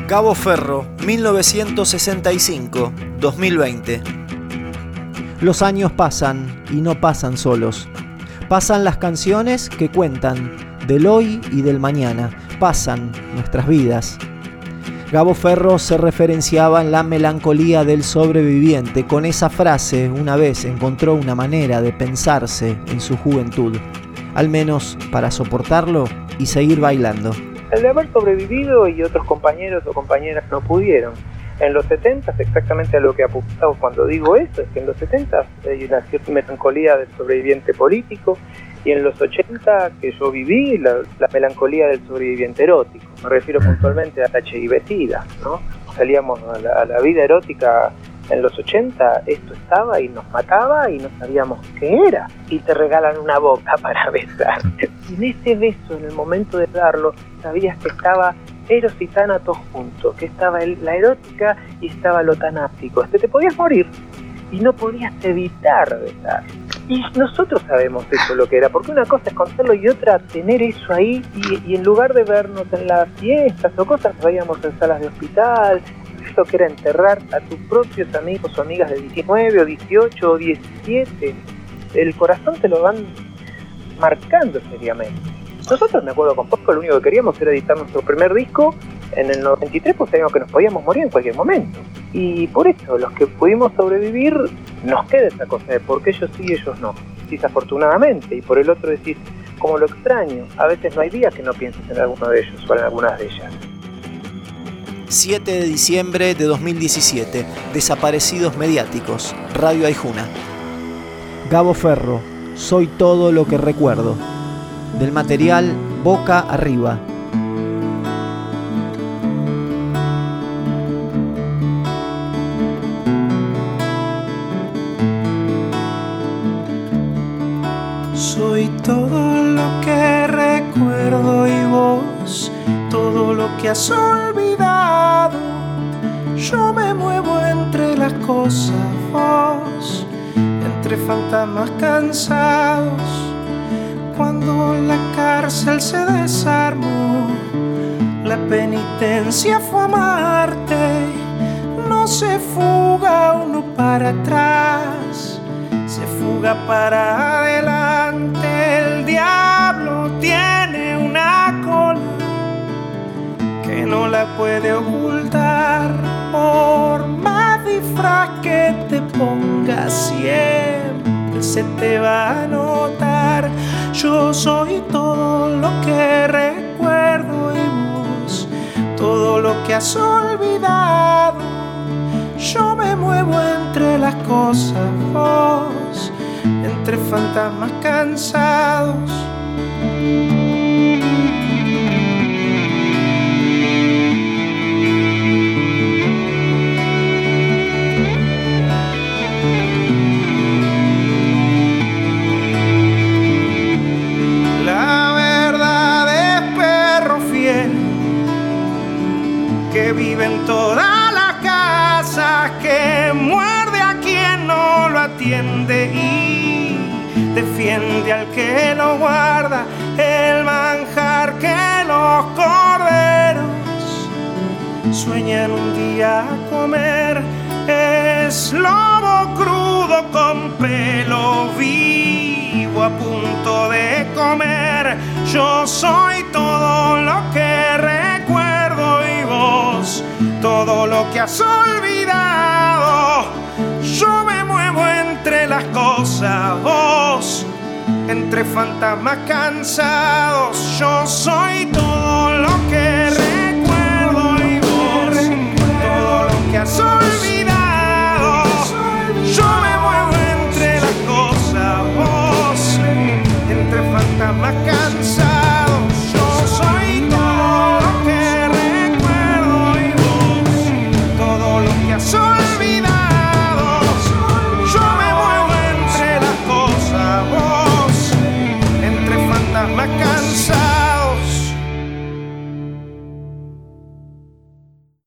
Gabo Ferro, 1965-2020. Los años pasan y no pasan solos. Pasan las canciones que cuentan del hoy y del mañana. Pasan nuestras vidas. Gabo Ferro se referenciaba en la melancolía del sobreviviente. Con esa frase, una vez encontró una manera de pensarse en su juventud, al menos para soportarlo y seguir bailando. El de haber sobrevivido y otros compañeros o compañeras no pudieron. En los 70, exactamente a lo que apuntamos cuando digo eso, es que en los 70 hay una cierta melancolía del sobreviviente político, y en los 80 que yo viví, la melancolía del sobreviviente erótico. Me refiero puntualmente a la HIV-Sida, ¿no? Salíamos a la vida erótica en los 80, esto estaba y nos mataba y no sabíamos qué era. Y te regalan una boca para besar. Y en ese beso, en el momento de darlo, sabías que estaba Eros y Tánatos juntos, que estaba la erótica y estaba lo tanático. Te podías morir y no podías evitar besar. Y nosotros sabemos eso lo que era, porque una cosa es contarlo y otra tener eso ahí, y en lugar de vernos en las fiestas o cosas, veíamos en salas de hospital. Lo que era enterrar a tus propios amigos o amigas de 19 o 18 o 17. El corazón te lo van marcando seriamente. Nosotros, me acuerdo con Posco, lo único que queríamos era editar nuestro primer disco en el 93, pues sabíamos que nos podíamos morir en cualquier momento. Y por eso, los que pudimos sobrevivir, nos queda esa cosa de por qué ellos sí y ellos no. Desafortunadamente. Y por el otro decís, como lo extraño, a veces no hay día que no pienses en alguno de ellos o en algunas de ellas. 7 de diciembre de 2017. Desaparecidos mediáticos. Radio Aijuna. Gabo Ferro, soy todo lo que recuerdo. Del material Boca Arriba. Soy todo lo que recuerdo y vos, todo lo que has olvidado. Yo me muevo entre las cosas, vos, entre fantasmas cansados. Cuando la cárcel se desarmó, la penitencia fue amarte. No se fuga uno para atrás, se fuga para adelante. El diablo tiene una cola que no la puede ocultar. Por más disfraz que te pongas, siempre se te va a notar. Yo soy todo lo que recuerdo y vos, todo lo que has olvidado. Yo me muevo entre las cosas, vos, entre fantasmas cansados. Que vive en todas las casas, que muerde a quien no lo atiende y defiende al que lo guarda. El manjar que los corderos sueñan un día comer es lobo crudo con pelo vivo a punto de comer. Yo soy todo lo que recuerdo y vos, todo lo que has olvidado. Yo me muevo entre las cosas, vos, entre fantasmas cansados. Yo soy todo lo que recuerdo y vos, todo lo que has olvidado.